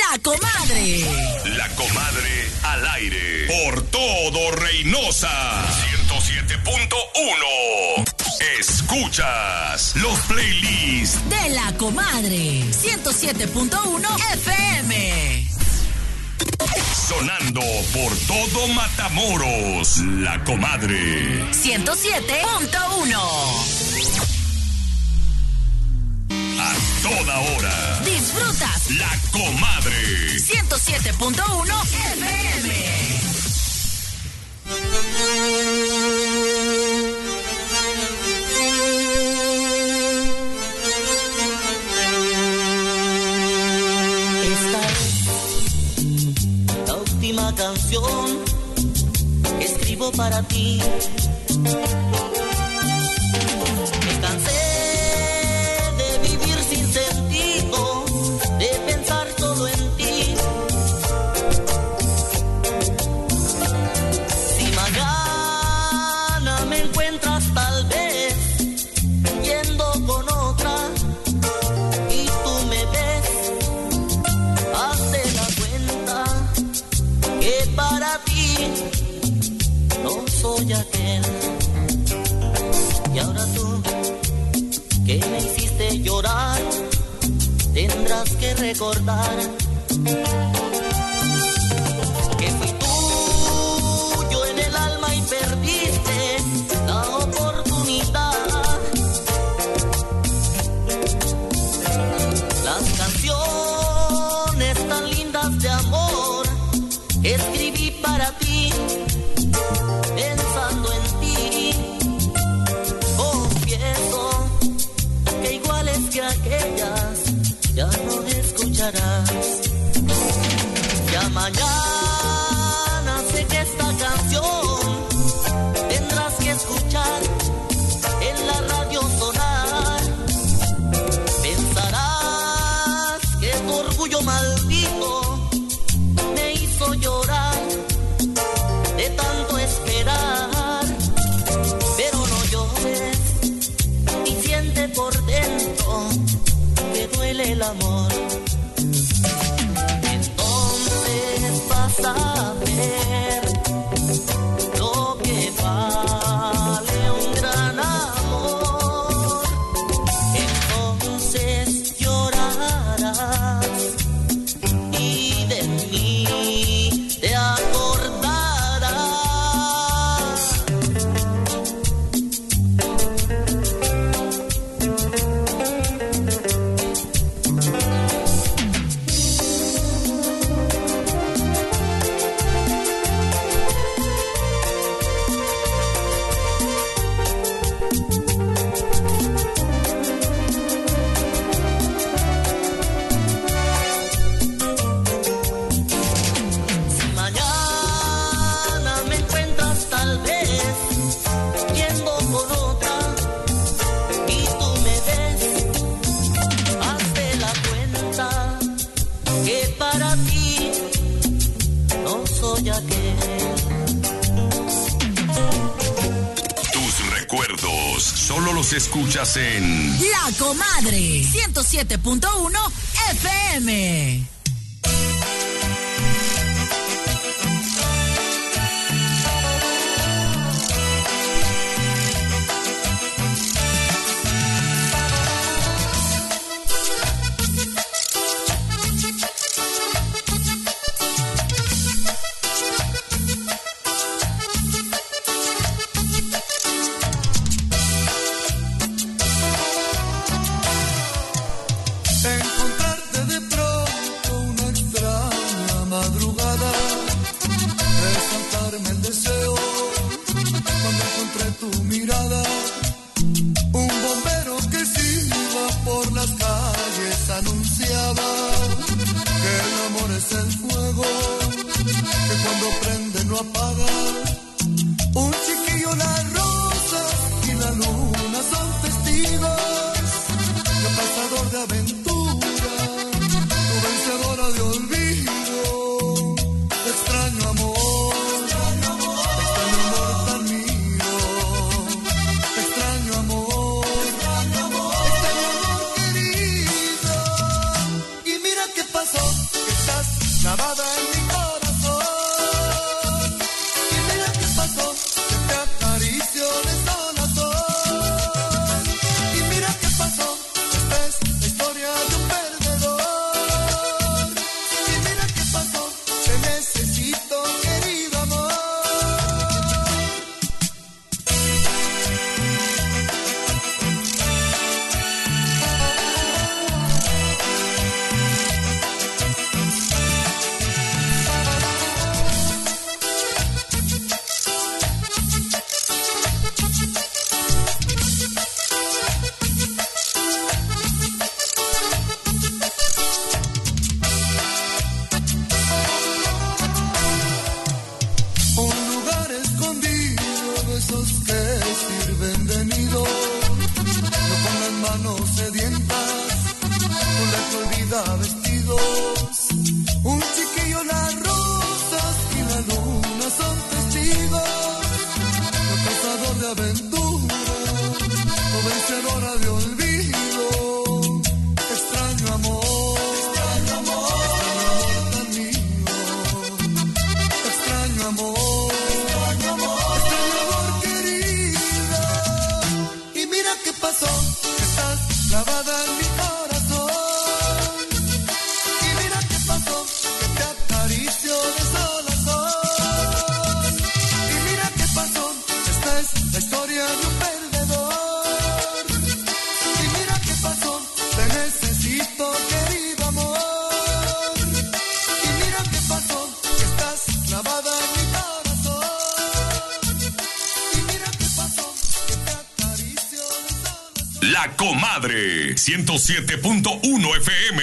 La Comadre. La Comadre al aire. Por todo Reynosa. 107.1. Escuchas los playlists de La Comadre. 107.1 FM. Sonando por todo Matamoros. La Comadre. 107.1. A toda hora. Disfrutas La Comadre. 107.1 FM. Esta es la última canción que escribo para ti. Me cansé de vivir sin sentido, de pensar solo en ti. Si mañana me encuentras tal vez yendo con otra y tú me ves, hazte la cuenta que para ti no soy aquel. Y ahora tú, que me hiciste llorar, tendrás que recordar que fui tuyo en el alma y perdiste la oportunidad. Las canciones tan lindas de amor que escribí para ti, pensando en ti, confieso que iguales que aquellas ya no escucharás. Ya mañana sé que esta canción tendrás que escuchar en la radio sonar. Pensarás que tu orgullo maldito me hizo llorar de tanto esperar, pero no llores y siente por dentro que duele el amor. Entonces vas a ver lo que vale un gran amor. Entonces llorarás y de mí te acordarás. Si mañana me encuentras tal vez yendo con otra y tú me ves, hazte la cuenta que para ti no soy aquel. Tus recuerdos solo los escuchas en La Comadre. 107.1 FM. Encontrarte de pronto una extraña madrugada, resaltarme el deseo cuando encontré tu mirada. Un bombero que se iba por las calles anunciaba que el amor es el fuego que cuando prende no apaga. Un chiquillo, las rosas y la luna son testigos. Yo pasador de aventura, tu vencedora de olvido. Te extraño amor, te extraño amor tan mío. Te extraño amor, te extraño amor querido. Y mira qué pasó, que estás clavada en mi corazón. Y mira qué pasó, que te acaricio de sol a sol. Y mira qué pasó, esta es la historia de un perdedor. Y mira qué pasó, te necesito, querido amor. Un lugar escondido de esos que sirven de nido, no con las manos sedientas, con la que olvida vestidos. Un chiquillo, las rosas y la luna son testigos. No cazador de aventura, no vencedora de olvido. Extraño amor, extraño amor tan mío. Extraño amor, extraño amor querida. Y mira qué pasó, que estás clavada en mi corazón. Y mira qué pasó, que te acaricio de sol a sol. Y mira qué pasó, esta es la historia de un perdedor. Y mira qué pasó, te necesito, querido amor. Y mira qué pasó, que estás clavada en mi corazón. Y mira qué pasó, que te acaricio de sol a sol. La Comadre 107.1 FM.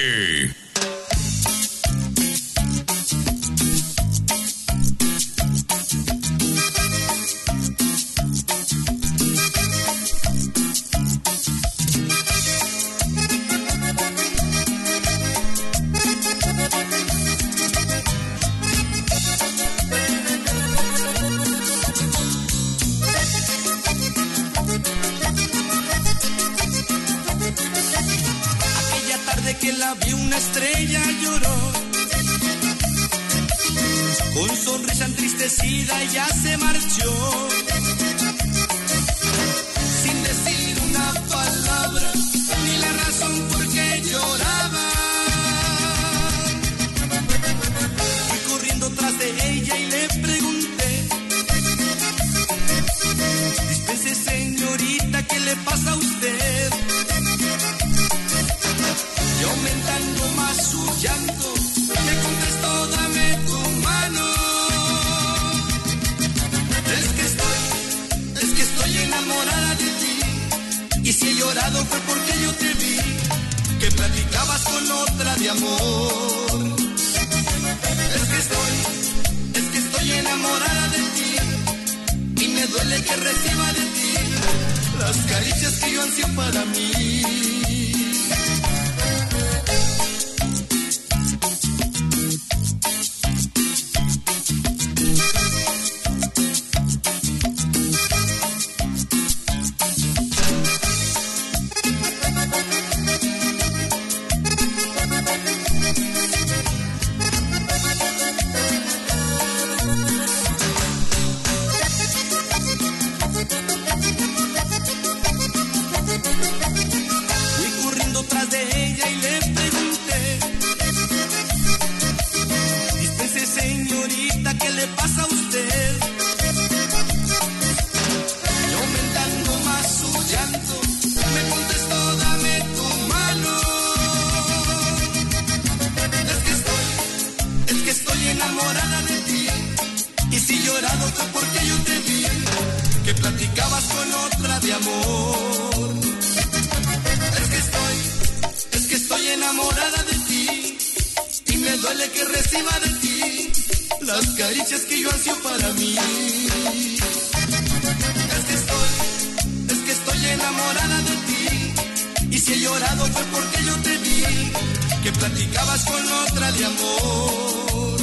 Aquella tarde que la vi una estrella lloró, con sonrisa entristecida ella se marchó, sin decir una palabra, ni la razón por qué lloraba. Fui corriendo tras de ella y le pregunté: dispense señorita, ¿qué le pasa a usted? Y aumentando más su llanto, me contestó: dame tu mano. Es que estoy enamorada de ti. Y si he llorado fue porque yo te vi, que platicabas con otra de amor. Es que estoy enamorada de ti. Y me duele que reciba de ti las caricias que yo ansío para mí. Fui corriendo tras de ella y le pregunté: dispense señorita, ¿qué le pasa a usted? Y aumentando más su llanto, me contestó: dame tu mano. Es que estoy enamorada de ti. Y si llorado fue porque yo te vi, que platicabas con otra de amor. Es que estoy enamorada de ti. Y me duele que reciba de ti las caricias que yo ansío para mí. Es que estoy enamorada de ti. Y si he llorado fue porque yo te vi, que platicabas con otra de amor.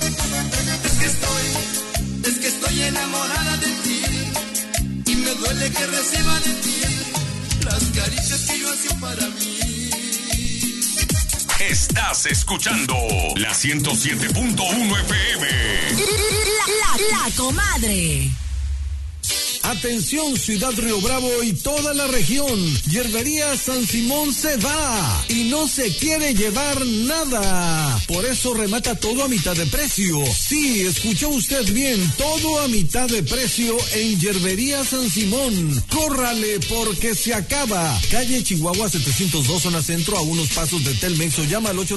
Es que estoy enamorada de ti. Y me duele que reciba de ti las caricias que yo ansío para mí. Estás escuchando la 107.1 FM. La comadre. Atención Ciudad Río Bravo y toda la región. Hierbería San Simón se va y no se quiere llevar nada. Por eso remata todo a mitad de precio. Sí, escuchó usted bien, todo a mitad de precio en Hierbería San Simón. Córrale porque se acaba. Calle Chihuahua 702 zona centro a unos pasos de Telmex o llama al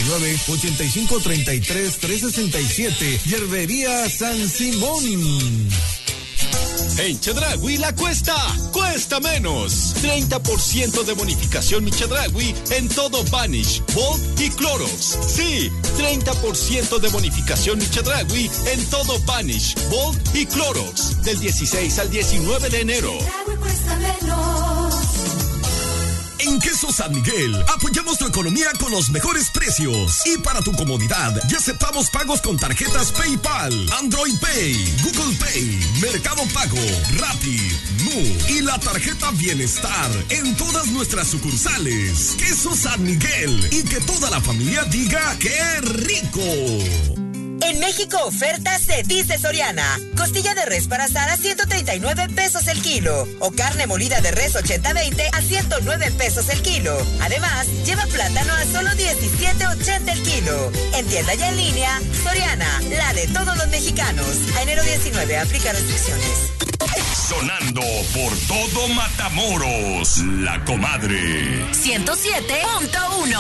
899-8533-367. Hierbería San Simón. En Chedraui la cuesta menos. 30% de bonificación mi Chedraui en todo Vanish, Bolt y Clorox. Sí, 30% de bonificación mi Chedraui en todo Vanish, Bolt y Clorox. Del 16 al 19 de enero. Chedraui cuesta menos. En Quesos San Miguel, apoyamos tu economía con los mejores precios. Y para tu comodidad, ya aceptamos pagos con tarjetas PayPal, Android Pay, Google Pay, Mercado Pago, Rappi, Nu y la tarjeta Bienestar en todas nuestras sucursales. Quesos San Miguel, y que toda la familia diga ¡qué rico! En México oferta se dice Soriana. Costilla de res para asar a 139 pesos el kilo. O carne molida de res 80-20 a 109 pesos el kilo. Además, lleva plátano a solo 17.80 el kilo. En tienda y en línea, Soriana, la de todos los mexicanos. A enero 19, aplica restricciones. Sonando por todo Matamoros, La Comadre. 107.1.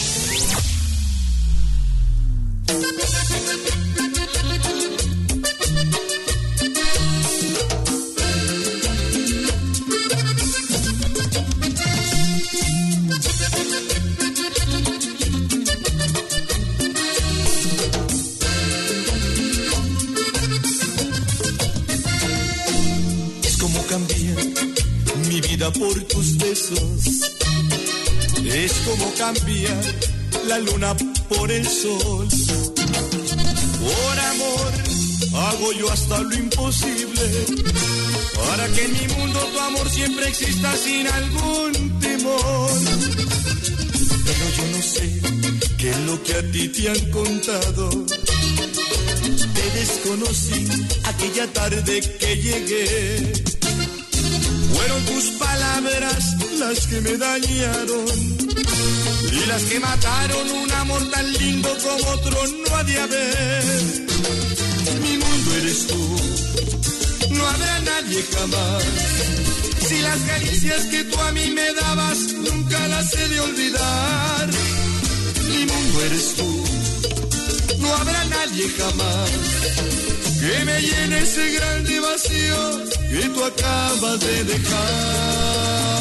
Es como cambiar mi vida por tus besos. Es como cambiar la luna por el sol. Por amor hago yo hasta lo imposible para que en mi mundo tu amor siempre exista sin algún temor. Pero yo no sé qué es lo que a ti te han contado. Te desconocí aquella tarde que llegué. Fueron tus palabras las que me dañaron y las que mataron un amor tan lindo como otro no ha de haber. Mi mundo eres tú, no habrá nadie jamás. Si las caricias que tú a mí me dabas nunca las he de olvidar. Mi mundo eres tú, no habrá nadie jamás que me llene ese grande vacío que tú acabas de dejar.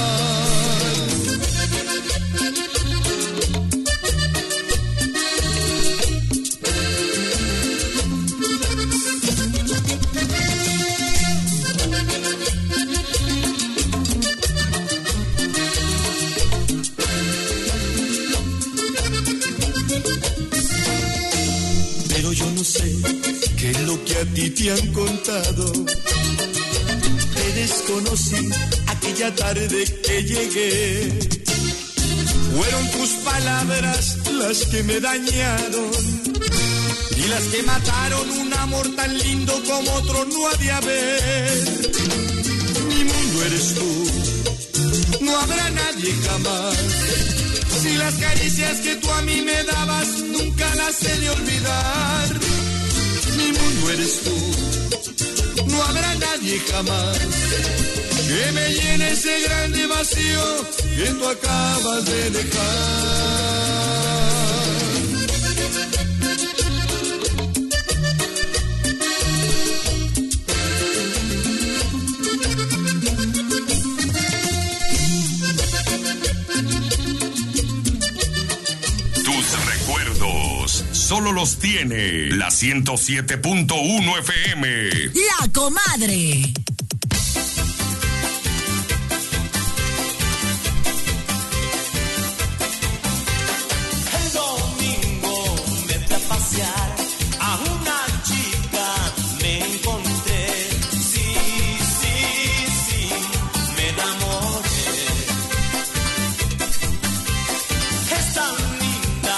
Pero yo no sé qué es lo que a ti te han contado. Te desconocí aquella tarde que llegué. Fueron tus palabras las que me dañaron y las que mataron un amor tan lindo como otro no ha de haber. Mi mundo eres tú, no habrá nadie jamás. Si las caricias que tú a mí me dabas nunca las he de olvidar. Mi mundo eres tú, no habrá nadie jamás que me llene ese grande vacío que tú acabas de dejar. Solo los tiene la 107.1 FM. La Comadre. El domingo me fui a pasear, a una chica me encontré. Sí, me enamoré. Es tan linda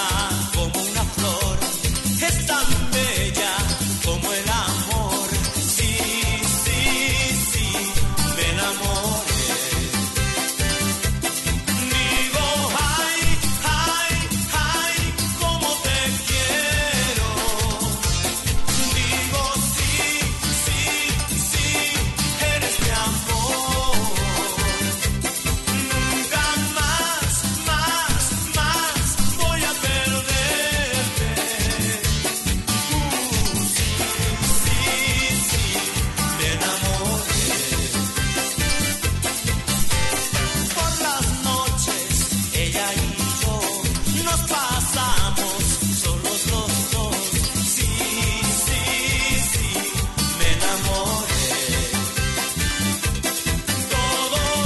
pasamos solos los dos. Sí, sí, sí, me enamoré. Todo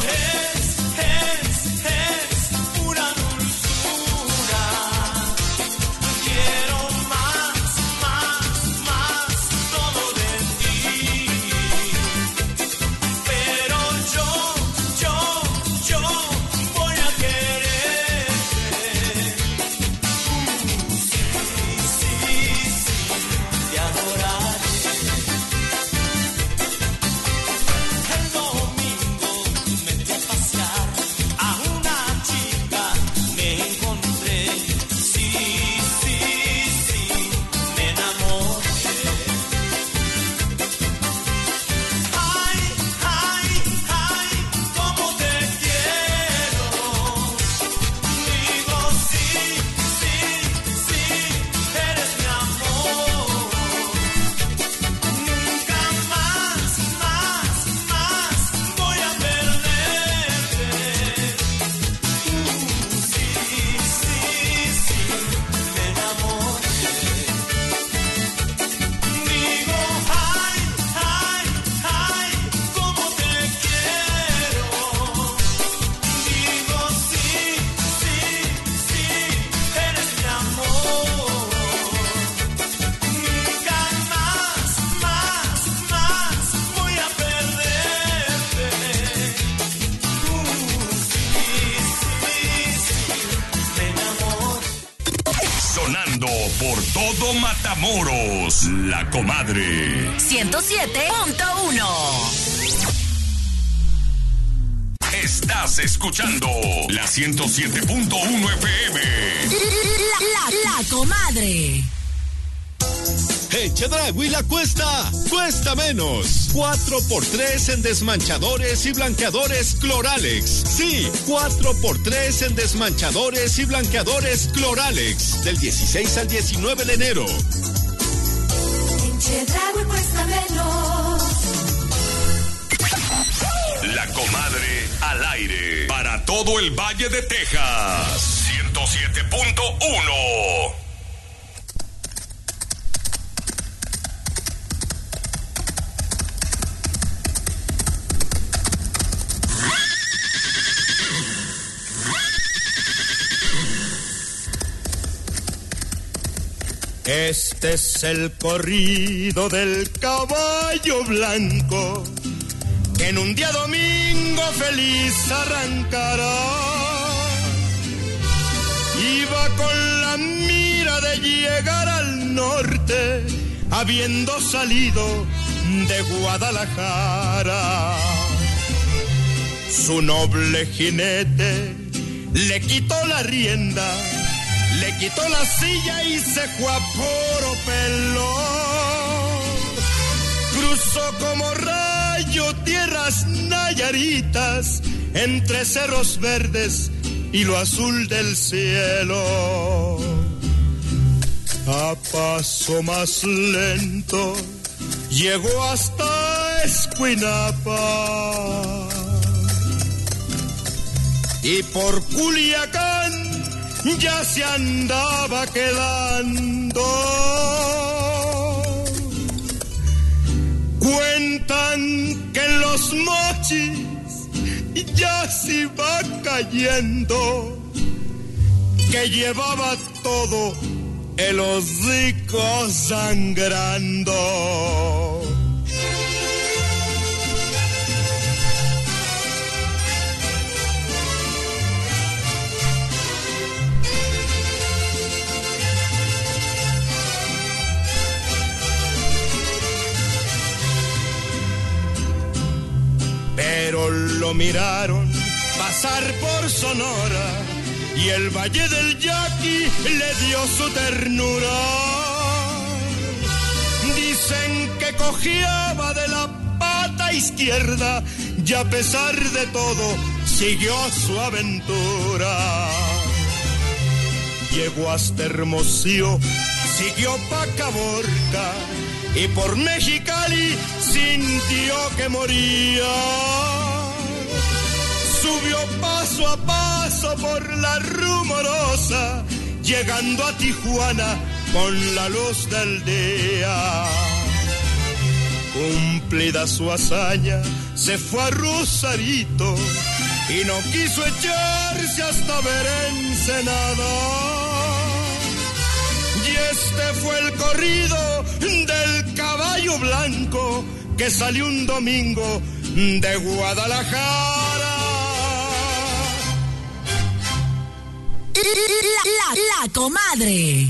es pura dulzura. Quiero más, todo de ti. Pero yo voy a quererte. Sí, te adoraré. El domingo me fui a pasear, a una chica me encontré. Sí, me enamoré. Ay, cómo te quiero. Digo sí, eres mi amor. Nunca más voy a perderte. Sí, me enamoré. Digo ay, cómo te quiero. Digo sí, eres mi amor. Nunca más voy a perderte. Me enamoré. Sonando por todo Matamoros, La Comadre. 107.1. Estás escuchando la 107.1 FM. La Comadre. En Chedraui la cuesta menos. 4x3 en desmanchadores y blanqueadores Cloralex. Sí, 4x3 en desmanchadores y blanqueadores Cloralex. Del 16 al 19 de enero. En Chedraui cuesta menos. La Comadre al aire para todo el Valle de Texas. 107.1. Este es el corrido del caballo blanco que en un día domingo feliz arrancará. Iba con la mira de llegar al norte, habiendo salido de Guadalajara. Su noble jinete le quitó la rienda, le quitó la silla y se fue a puro pelo. Cruzó como rayo tierras nayaritas, entre cerros verdes y lo azul del cielo. A paso más lento llegó hasta Escuinapa. Y por Culiacán ya se andaba quedando. Cuentan que en los mochis ya se iba cayendo, que llevaba todo el hocico sangrando. Pero lo miraron pasar por Sonora y el Valle del Yaqui le dio su ternura. Dicen que cojeaba de la pata izquierda y a pesar de todo siguió su aventura. Llegó hasta Hermosillo, siguió pa' Caborca y por Mexicali sintió que moría. Subió paso a paso por la Rumorosa llegando a Tijuana con la luz del día. Cumplida su hazaña, se fue a Rosarito y no quiso echarse hasta ver Ensenada. Y este fue el corrido del caballo blanco que salió un domingo de Guadalajara. La comadre.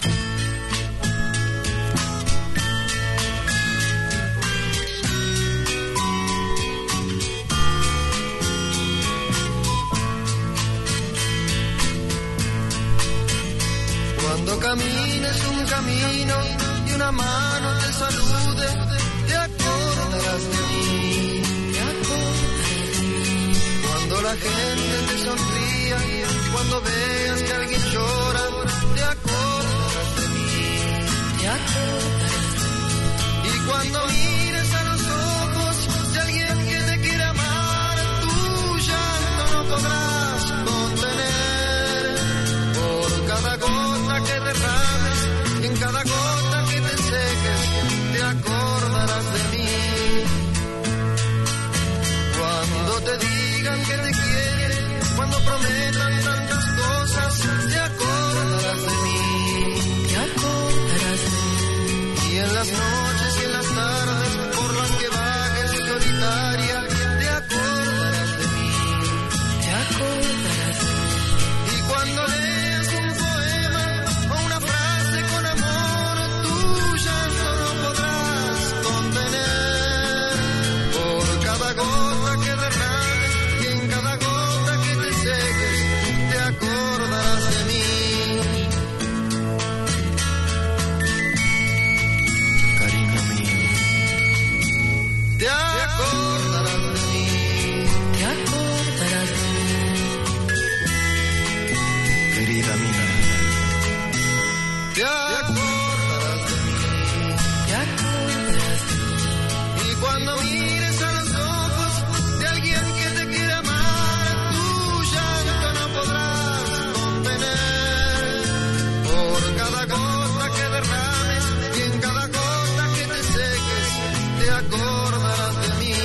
Cuando camines un camino y una mano te salude, te acordarás de mí, te acordarás de mí. Cuando la gente te sonría, cuando veas que alguien llora, te acordarás de mí, te acordarás de mí. Y cuando mires a los ojos de alguien que te quiere amar, tu llanto no podrás contener. Por cada gota que derrames, en cada gota que te seques, te acordarás de mí. Cuando te digan que te quieren, cuando prometan tantas cosas, te acordarás de mí, te acordarás de mí. Y en las noches y en las tardes, por las que vagues solitaria, te acordarás de mí, te acordarás de mí. Y cuando leas un poema o una frase con amor, tu llanto no podrás contener. Por cada gota que derrames y en cada gota que te seques, te acordarás de mí. Cariño mío, te acordarás de mí, te acordarás de mí. Querida mía, te acordarás de mí, te acordarás de mí. Y cuando mires a los ojos de alguien que te quiere amar, tu llanto no podrás contener. Por cada gota que derrames y en cada gota que te seques, te acordarás de mí.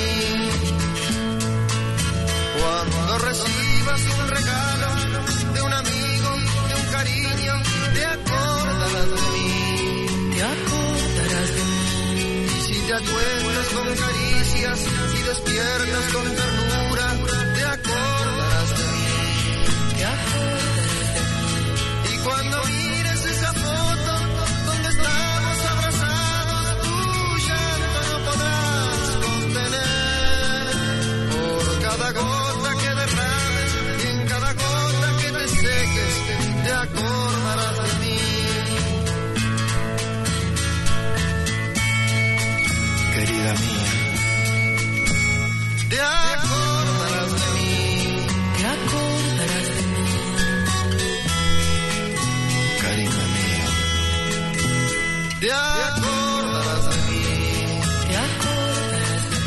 Cuando recibas un regalo de un amigo, de un cariño, te acordarás de mí, te acordarás de mí. Y si te acuestas con caricias y despiertas con ternura, te acordarás de mí, te acordarás de mí. Y cuando mires esa foto donde estamos abrazados, tu llanto no podrás contener. Por cada gota que derrames y en cada gota que te seques, te acordarás de mí. Querida mía, te acordarás de mí, te acordarás de mí. Cariño mío, te acordarás de mí, te acordarás de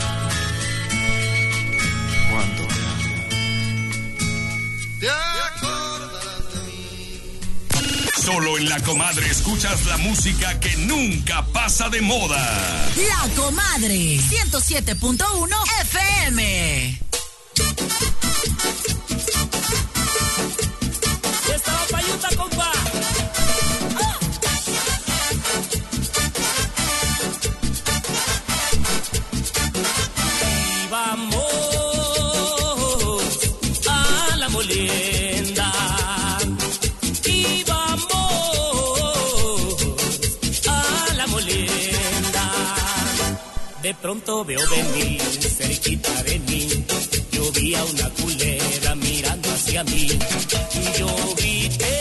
mí. Cuando te amo, te acordarás de mí. Solo en La Comadre escuchas la música que nunca pasa de moda. La comadre, 107.1 FM. Estaba payuta, compa. Y vamos a la molienda. Y vamos a la molienda. De pronto veo venir cerquita de mí. Yo vi a una culebra mirando hacia mí. Yo grité,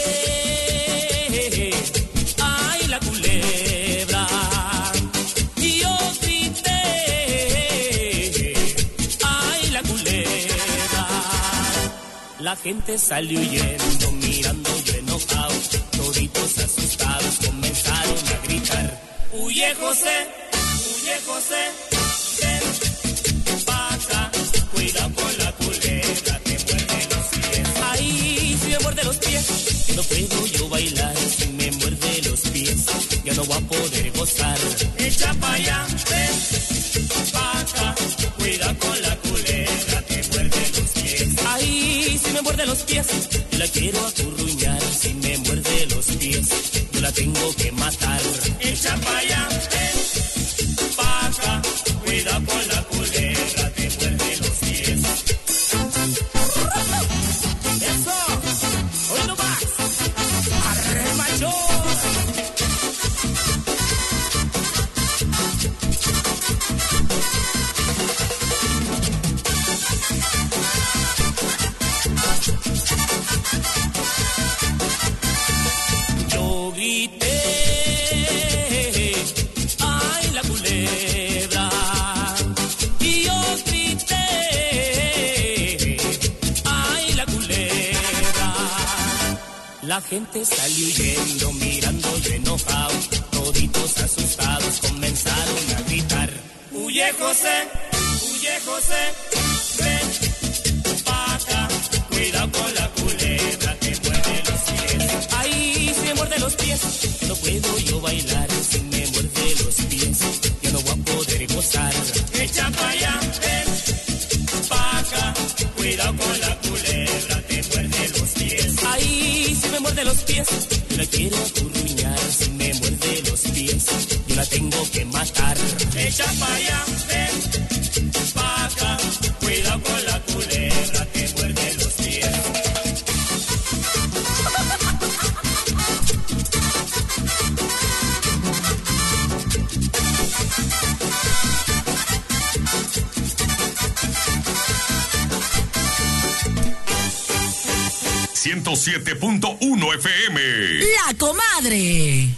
ay la culebra. Y yo grité, ay la culebra. La gente salió huyendo, mirando yo enojado. Toditos asustados comenzaron a gritar: huye José, ven pa' acá. Cuida con la culebra, te muerde los pies. Ahí si me muerde los pies, no puedo yo quiero acurruñar, si me muerde los pies, yo la tengo que matar. Echa pa' allá, ven, pa' acá, cuida con la culebra, te muerde los pies. ¡Eso! ¡Hoy no más! ¡Arre, macho! Yo grité, ay la culebra, y yo grité, ay la culebra. La gente salió huyendo, mirando yo enojado, toditos asustados comenzaron a gritar. Huye José, ven pa' acá, cuidado con la culebra, te muerde los pies. Ay, si me muerde los pies, no puedo yo bailar. Si me muerde los pies, yo no voy a poder gozar. Echa pa' allá, ven pa' acá, cuidado con la culebra, te muerde los pies. Ay, si me muerde los pies, yo la quiero acurruñar. Si me muerde los pies, yo la tengo que matar. Echa pa' allá, ven pa' acá, cuidado con la culebra, te muerde los pies. 107.1 FM. La Comadre.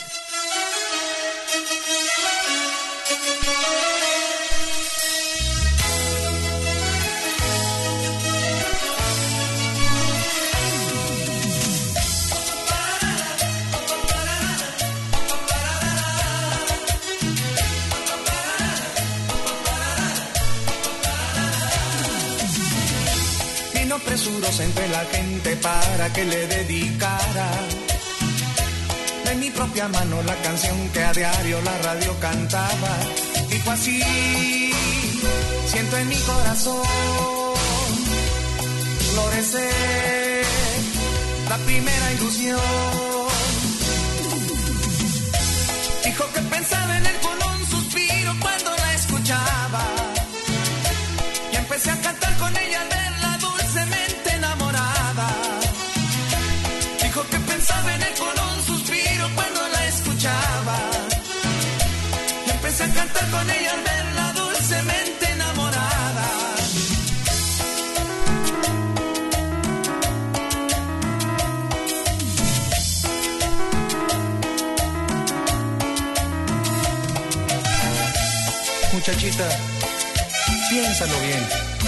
Presurosa entre la gente para que le dedicara de mi propia mano la canción que a diario la radio cantaba. Dijo así: siento en mi corazón florecer la primera ilusión. Dijo que pensaba en él con un suspiro cuando la escuchaba, y empecé a cantar con ella al verla dulcemente enamorada. Dijo que pensaba en él con un suspiro cuando la escuchaba, y empecé a cantar con ella al verla dulcemente enamorada. Muchachita, piénsalo bien.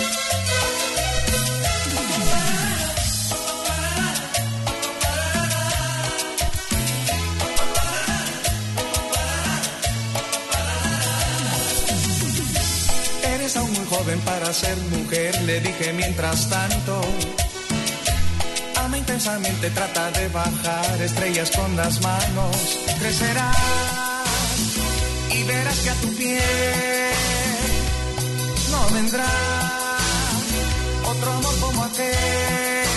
Eres aún muy joven para ser mujer, le dije mientras tanto. Ama intensamente, trata de bajar estrellas con las manos. Crecerás y verás que a tu piel no vendrá otro amor como aquel.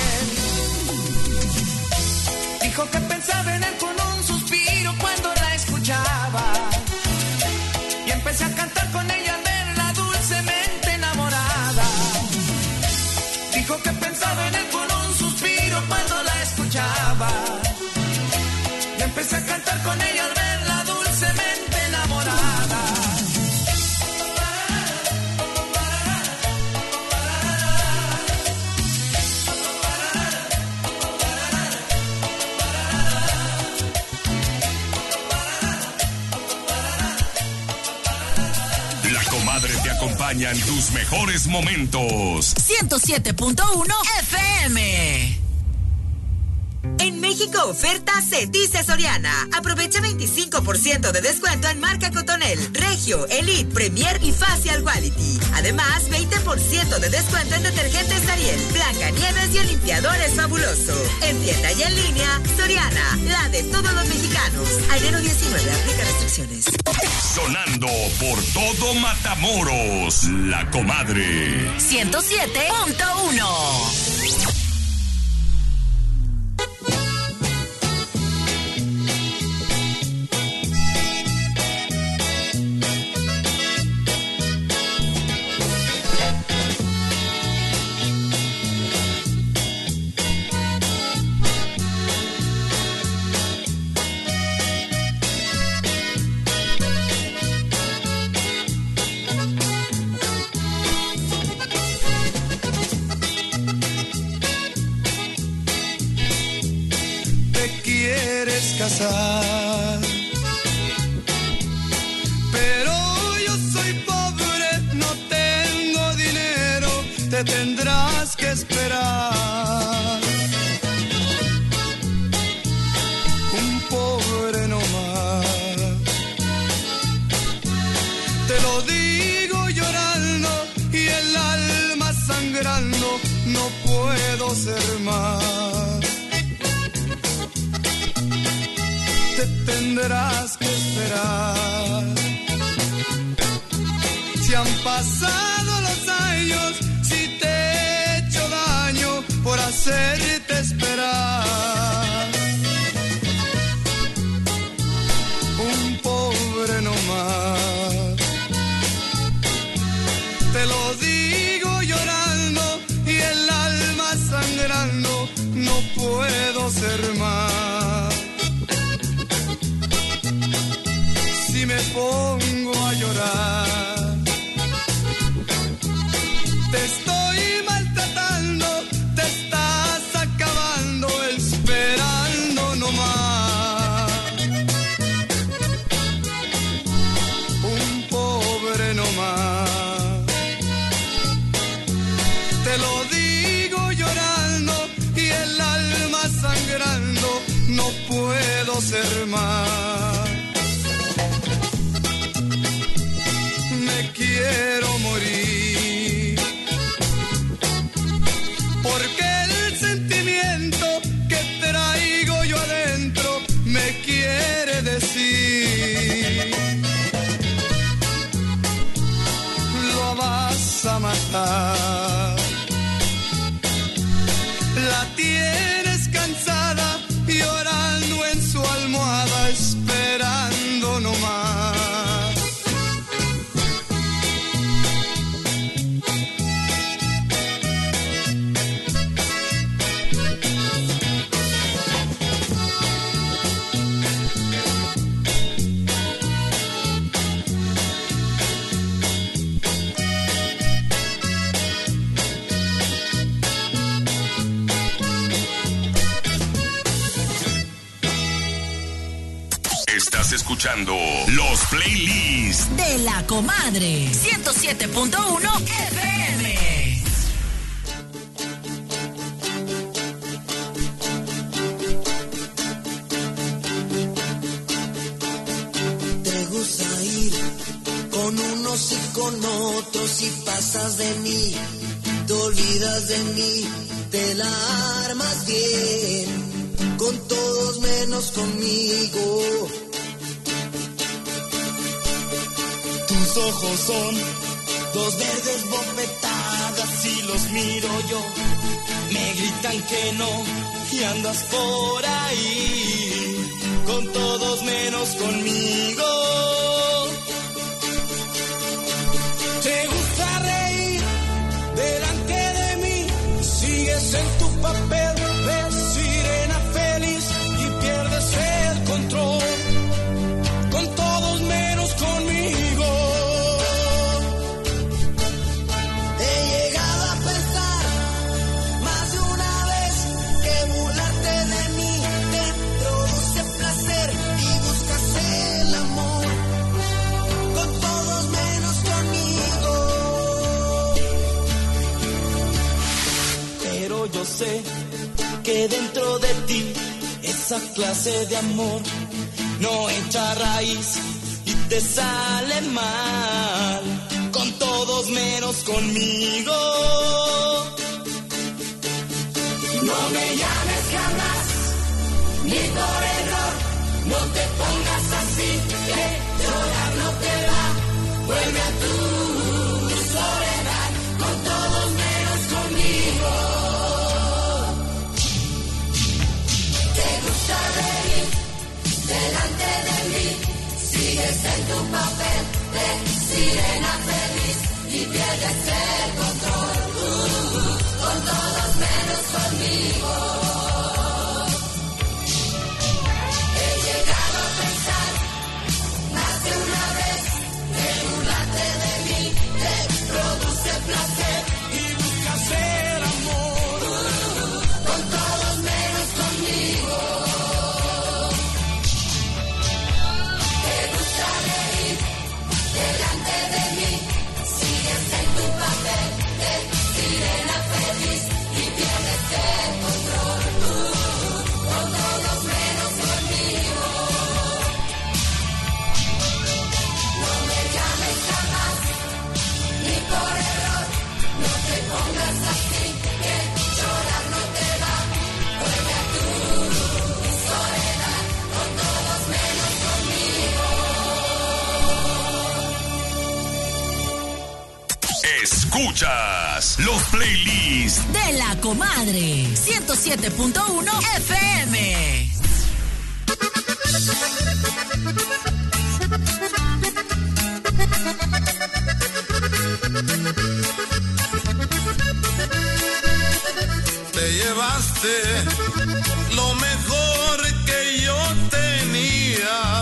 Dijo que pensaba en él con un suspiro cuando la escuchaba, y empecé a cantar con ella al verla dulcemente enamorada. Dijo que pensaba en él con un suspiro cuando la escuchaba, y empecé a cantar con ella al verla dulcemente enamorada. La Comadre te acompaña en tus mejores momentos. 107.1 FM. En México oferta se dice Soriana. Aprovecha 25% de descuento en marca Cotonel, Regio, Elite, Premier y Facial Quality. Además, 20% de descuento en detergentes Ariel, Blancanieves y el limpiador es fabuloso. En tienda y en línea, Soriana, la de todos los mexicanos. A enero 19, aplica restricciones. Sonando por todo Matamoros, La Comadre. 107.1. quieres casar. Pero yo soy pobre, no tengo dinero, te tendrás que esperar. Un pobre nomás, te lo digo llorando y el alma sangrando, no puedo ser más. Te tendrás que esperar. Si han pasado los años, si te he hecho daño por hacerte esperar. Un pobre nomás, te lo digo llorando y el alma sangrando, no puedo ser más. Si me pongo a llorar, te estoy maltratando, te estás acabando esperando nomás. Un pobre nomás, te lo digo llorando y el alma sangrando, no puedo ser más. Me quiero morir, porque el sentimiento que traigo yo adentro me quiere decir: lo vas a matar. La tienes cansada, llorando en su almohada, esperando nomás. Estás escuchando los playlists de La Comadre 107.1 FM. Te gusta ir con unos y con otros y pasas de mí, te olvidas de mí, te la armas bien, con todos menos conmigo. Tus ojos son dos verdes bofetadas y los miro yo. Me gritan que no y andas por ahí, con todos menos conmigo. Te gusta reír delante de mí, sigues en tu papel de sirena feliz y pierdes el control, con todos menos conmigo. He llegado a pensar más de una vez que burlarte de mí te produce placer y buscas el amor, con todos menos conmigo. Pero yo sé que dentro de ti esa clase de amor no echa raíz y te sale mal, con todos menos conmigo. No me llames jamás, ni por error, no te pongas así, que llorar no te va, vuelve a tu soledad, con todos menos conmigo. Te gusta reír delante de mí, sigues en tu papel de sirena feliz y pierdes el control, con todos menos conmigo. He llegado a pensar más de una vez que burlarte de mí te produce placer y buscas el amor, con todos menos conmigo. Escuchas los playlists de La Comadre. 107.1 FM. Te llevaste lo mejor que yo tenía.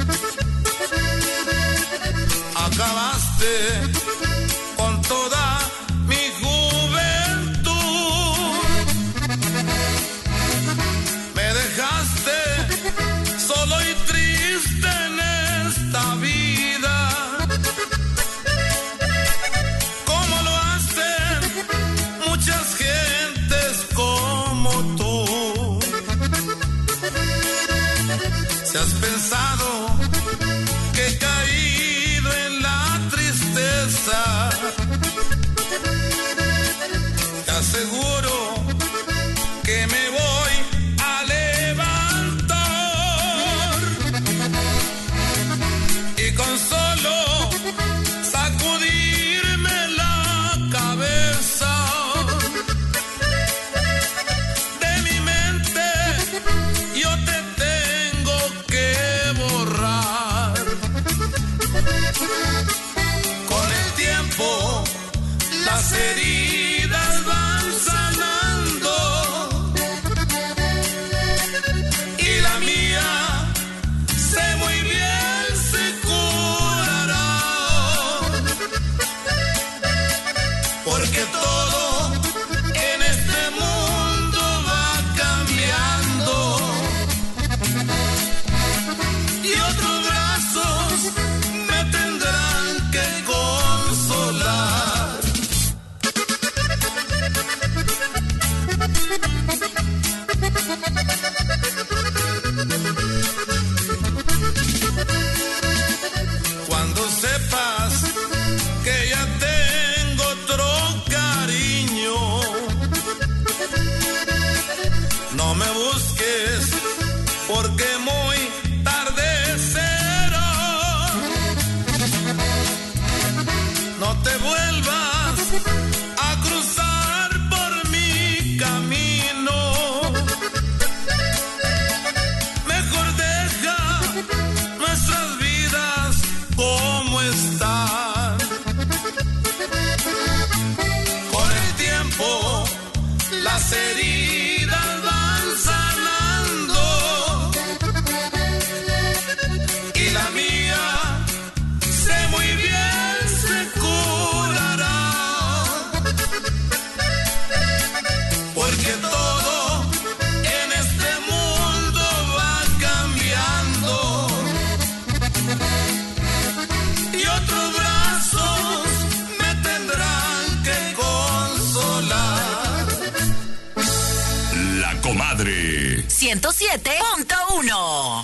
Acabaste con toda mi juventud. Me dejaste solo y triste en esta vida. Como lo hacen muchas gentes como tú. Si has pensado que he caído en la tristeza, te aseguro que me voy a levantar y con solo sacudirme la cabeza de mi mente yo te tengo que borrar. Con el tiempo las heridas van sanando y la mía sé muy bien se curará, porque todo en este mundo va cambiando y otros brazos me tendrán que consolar. Cuando sepas que ya tengo otro cariño, no me busques porque muy tarde será. No te vuelvas a cruzar por mi camino. Mejor deja nuestras vidas como están. Con el tiempo las heridas van sanando y la mía sé muy bien se curará, porque todo en este mundo va cambiando y otros brazos me tendrán que consolar. La Comadre. 107.1.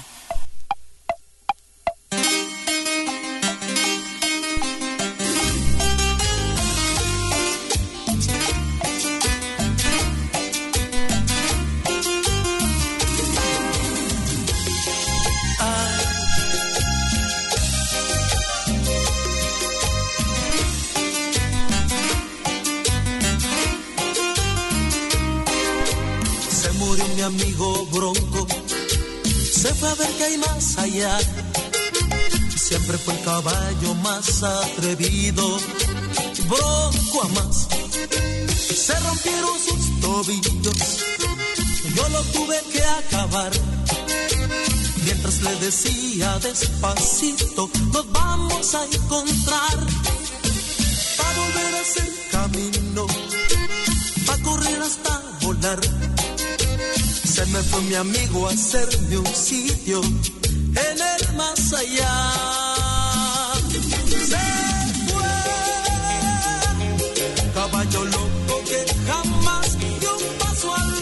Se murió mi amigo Bronco, se fue a ver qué hay más allá. Siempre fue el caballo más atrevido, Bronco a más. Se rompieron sus tobillos, yo lo tuve que acabar. Mientras le decía despacito, nos vamos a encontrar. Pa' volver a hacer camino, pa' correr hasta volar. Se me fue mi amigo a hacerme un sitio en el más allá. Se fue, caballo loco que jamás dio un paso al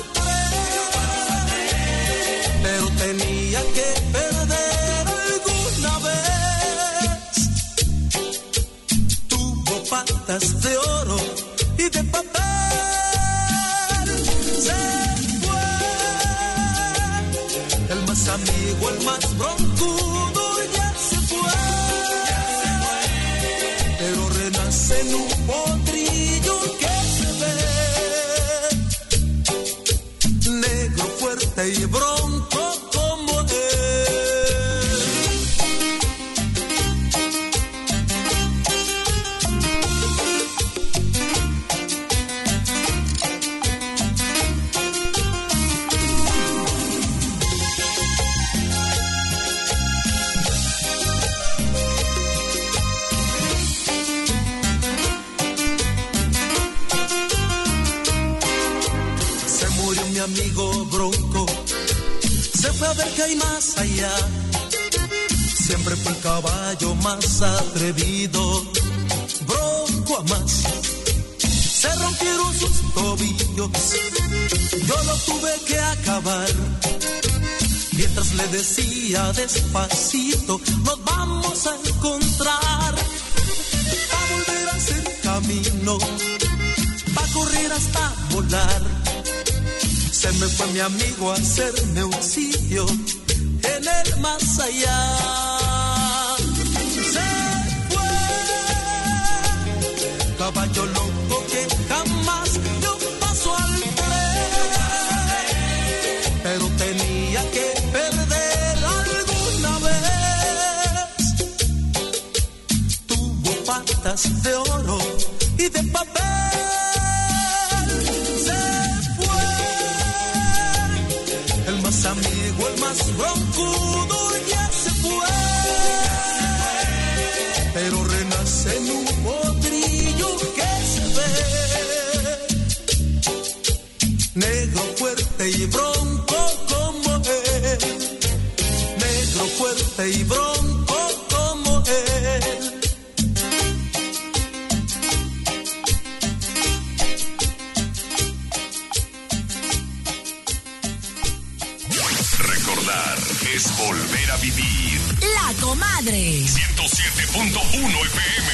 tren, pero tenía que perder alguna vez. Tuvo patas de oro y de papel. Amigo, el más broncudo ya se fue, pero renace en un potrillo que hay más allá. Siempre fue el caballo más atrevido, Bronco a más. Se rompieron sus tobillos, yo lo tuve que acabar. Mientras le decía despacito, nos vamos a encontrar. Pa' volver a hacer camino, pa' correr hasta volar. Se me fue mi amigo a hacerme un sitio en el más allá. Se fue, caballo loco que jamás dio un paso al tren, pero tenía que perder alguna vez. Tuvo patas de oro y de papel. Amigo, el más broncudo ya se fue, pero renace en un potrillo que se ve, negro fuerte y bronco como él, negro fuerte y bronco como él. Es volver a vivir. La Comadre. 107.1 FM.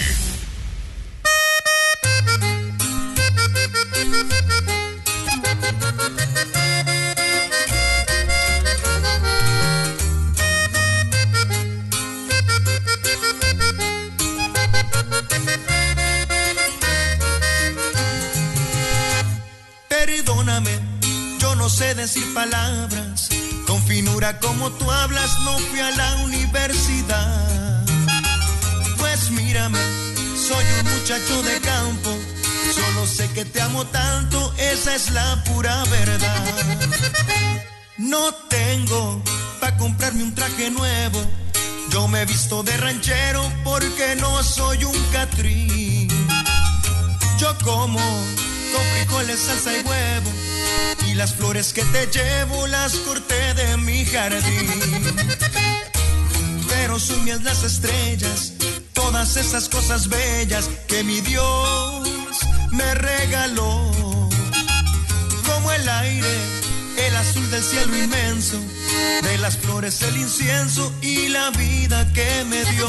Perdóname, yo no sé decir palabras. Con finura como tú hablas, no fui a la universidad. Pues mírame, soy un muchacho de campo. Solo sé que te amo tanto, esa es la pura verdad. No tengo pa' comprarme un traje nuevo. Yo me he visto de ranchero porque no soy un catrín. Yo como con frijoles, salsa y huevo. Y las flores que te llevo las corté de mi jardín. Pero son mías las estrellas, todas esas cosas bellas que mi Dios me regaló. Como el aire, el azul del cielo inmenso, de las flores el incienso y la vida que me dio.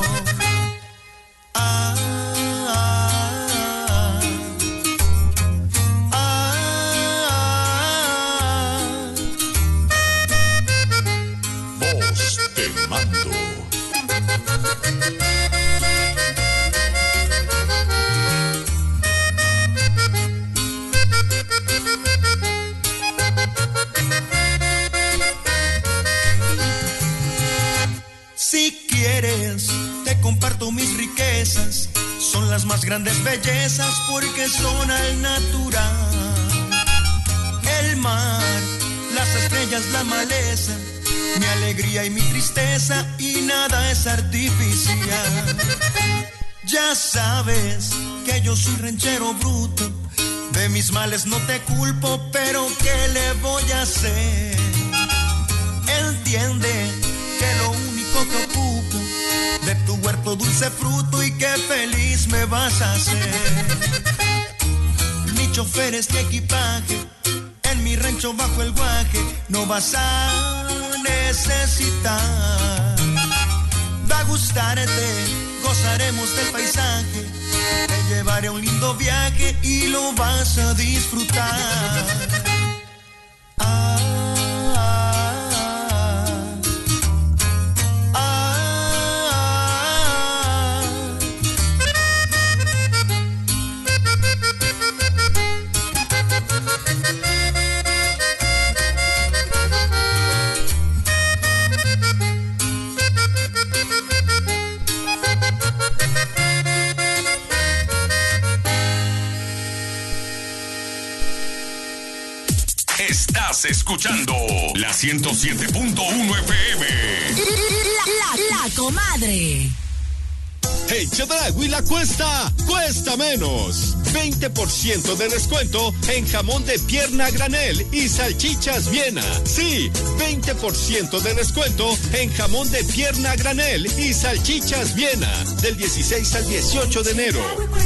Si quieres, te comparto mis riquezas. Son las más grandes bellezas porque son al natural. El mar, las estrellas, la maleza, mi alegría y mi tristeza, y nada es artificial. Ya sabes que yo soy ranchero bruto, de mis males no te culpo, pero ¿qué le voy a hacer? Entiende que lo único que ocupo de tu huerto dulce fruto, y qué feliz me vas a hacer. Mi chofer es de equipaje, en mi rancho bajo el guaje no vas a necesitar. Va a gustarte, gozaremos del paisaje, te llevaré a un lindo viaje y lo vas a disfrutar. Estás escuchando la 107.1 FM. La Comadre. Hey, Chedragui, la cuesta menos. 20% de descuento en jamón de pierna a granel y salchichas Viena. Sí, 20% de descuento en jamón de pierna a granel y salchichas Viena. Del 16 al 18 de enero.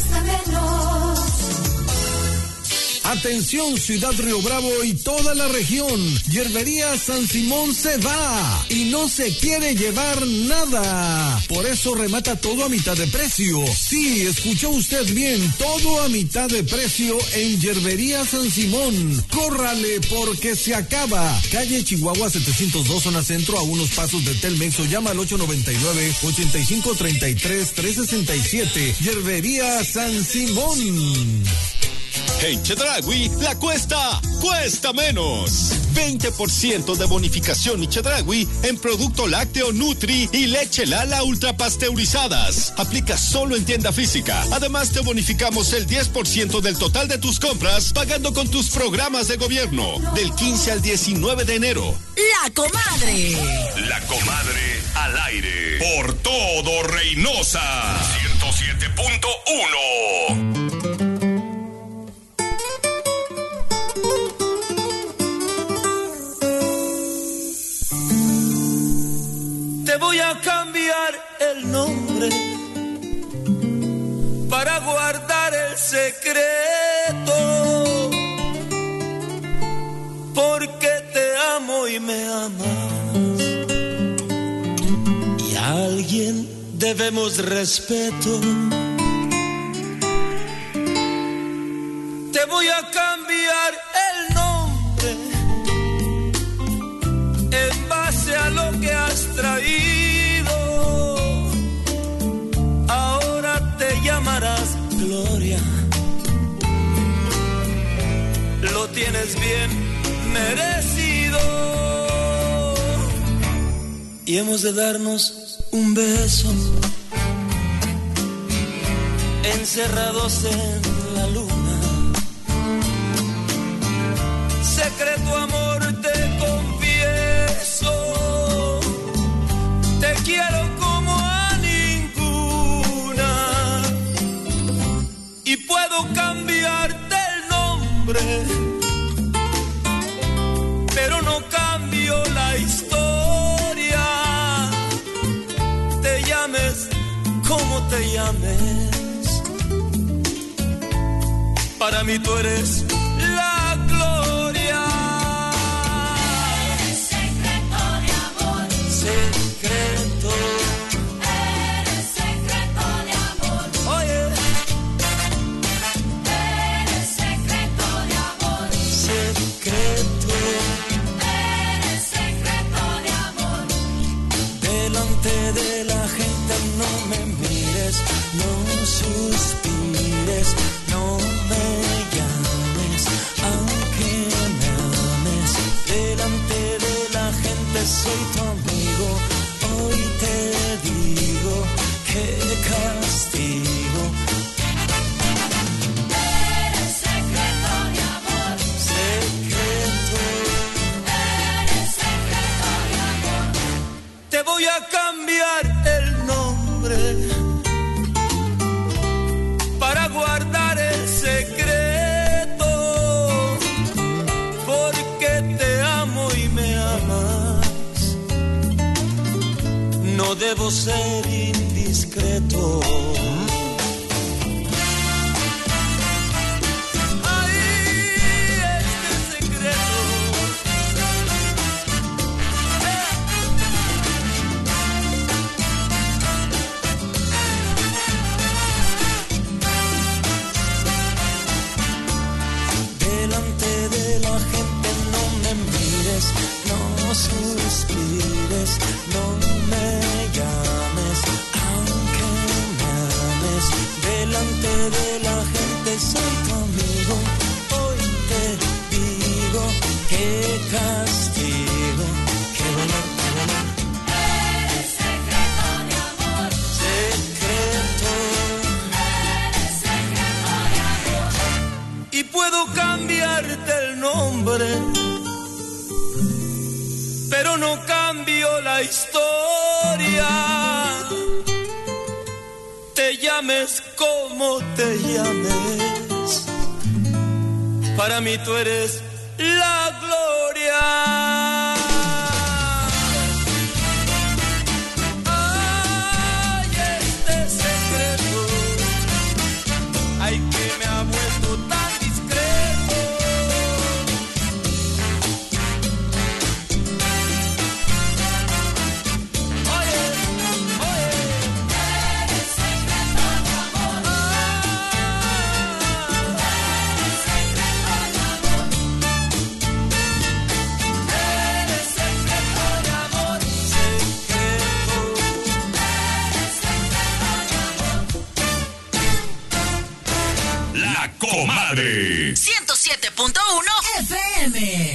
Atención Ciudad Río Bravo y toda la región. Hierbería San Simón se va y no se quiere llevar nada. Por eso remata todo a mitad de precio. Sí, escuchó usted bien, todo a mitad de precio en Hierbería San Simón. Córrale porque se acaba. Calle Chihuahua 702 zona centro, a unos pasos de Telmex, o llama al 899-8533-367. Hierbería San Simón. En Chedraui, la cuesta menos. 20% de bonificación y Chedraui en producto lácteo Nutri y leche Lala ultra pasteurizadas. Aplica solo en tienda física. Además, te bonificamos el 10% del total de tus compras pagando con tus programas de gobierno. Del 15 al 19 de enero. La Comadre. La Comadre al aire. Por todo Reynosa. 107.1. Te voy a cambiar el nombre para guardar el secreto, porque te amo y me amas, y a alguien debemos respeto. Te voy a cambiar el nombre en base a lo que has traído. Ahora te llamarás Gloria. Lo tienes bien merecido. Y hemos de darnos un beso, encerrados en la luna. Secreto amor, te confieso, te quiero como a ninguna, y puedo cambiarte el nombre, pero no cambio la historia. Te llames como te llames, para mí tú eres la gloria. Eres secreto de amor. Secreto. Eres secreto de amor. Oye. Eres secreto de amor. Secreto. Eres secreto de amor. Delante de la gente no me mires, no suspires, no me llames, aunque me ames. Delante de la gente soy tu amigo. Hoy te digo qué castigo. Eres secreto de amor. Secreto. Eres secreto de amor. Te voy a cambiar el nombre para guardar el secreto, porque te amo y me amas. No debo ser indiscreto. Ay, este secreto. Delante de la gente no me mires, no suspires, no me llames, aunque me ames. Delante de la gente soy tu amigo. Hoy te digo qué castigo, qué dolor, qué dolor. Eres secreto de amor. Secreto. Eres secreto de amor. Y puedo cambiarte el nombre, pero no cambio la historia. Te llames como te llames, para mí tú eres la gloria. Ay, este secreto, ay, que me ha vuelto tan discreto. Oye, oye, eres secreto de amor. Eres secreto de amor. Eres secreto de amor. Secreto. Eres secreto de amor. La Comadre. 107.1 FM.